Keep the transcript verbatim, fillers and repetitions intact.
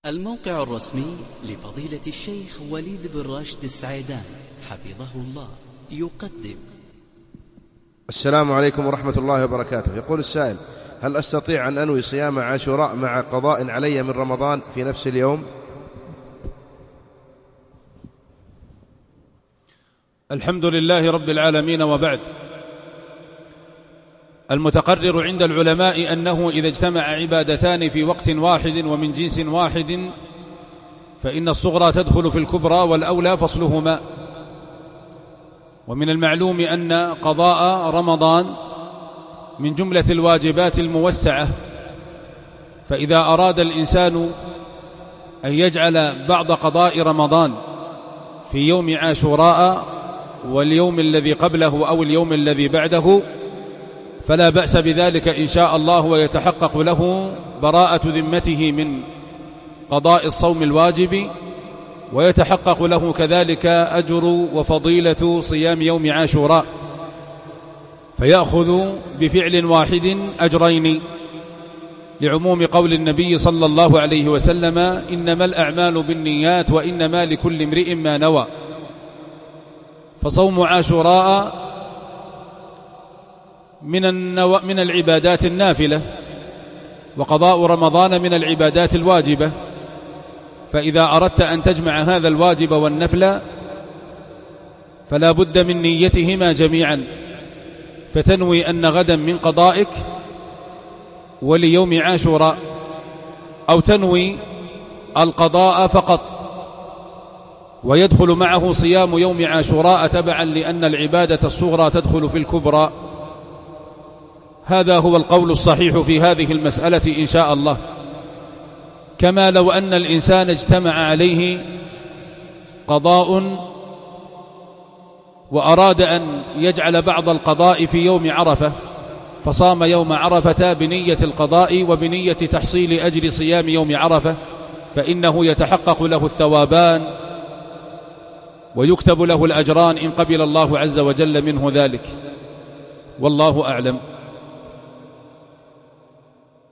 الموقع الرسمي لفضيلة الشيخ وليد بن راشد السعيدان حفظه الله يقدم. السلام عليكم ورحمة الله وبركاته. يقول السائل: هل أستطيع أن أنوي صيام عاشوراء مع قضاء علي من رمضان في نفس اليوم؟ الحمد لله رب العالمين، وبعد. المتقرر عند العلماء أنه إذا اجتمع عبادتان في وقت واحد ومن جنس واحد فإن الصغرى تدخل في الكبرى، والأولى فصلهما. ومن المعلوم أن قضاء رمضان من جملة الواجبات الموسعة، فإذا أراد الإنسان أن يجعل بعض قضاء رمضان في يوم عاشوراء واليوم الذي قبله أو اليوم الذي بعده فلا بأس بذلك إن شاء الله، ويتحقق له براءة ذمته من قضاء الصوم الواجب، ويتحقق له كذلك أجر وفضيلة صيام يوم عاشوراء، فيأخذ بفعل واحد أجرين، لعموم قول النبي صلى الله عليه وسلم: إنما الأعمال بالنيات وإنما لكل امرئ ما نوى. فصوم عاشوراء من, النو... من العبادات النافلة، وقضاء رمضان من العبادات الواجبة، فإذا أردت أن تجمع هذا الواجب والنفل فلا بد من نيتهما جميعا، فتنوي أن غدا من قضائك وليوم عاشوراء، أو تنوي القضاء فقط ويدخل معه صيام يوم عاشوراء تبعا، لأن العبادة الصغرى تدخل في الكبرى. هذا هو القول الصحيح في هذه المسألة إن شاء الله. كما لو أن الإنسان اجتمع عليه قضاء وأراد أن يجعل بعض القضاء في يوم عرفة، فصام يوم عرفة بنية القضاء وبنية تحصيل أجر صيام يوم عرفة، فإنه يتحقق له الثوابان ويكتب له الأجران إن قبل الله عز وجل منه ذلك، والله أعلم.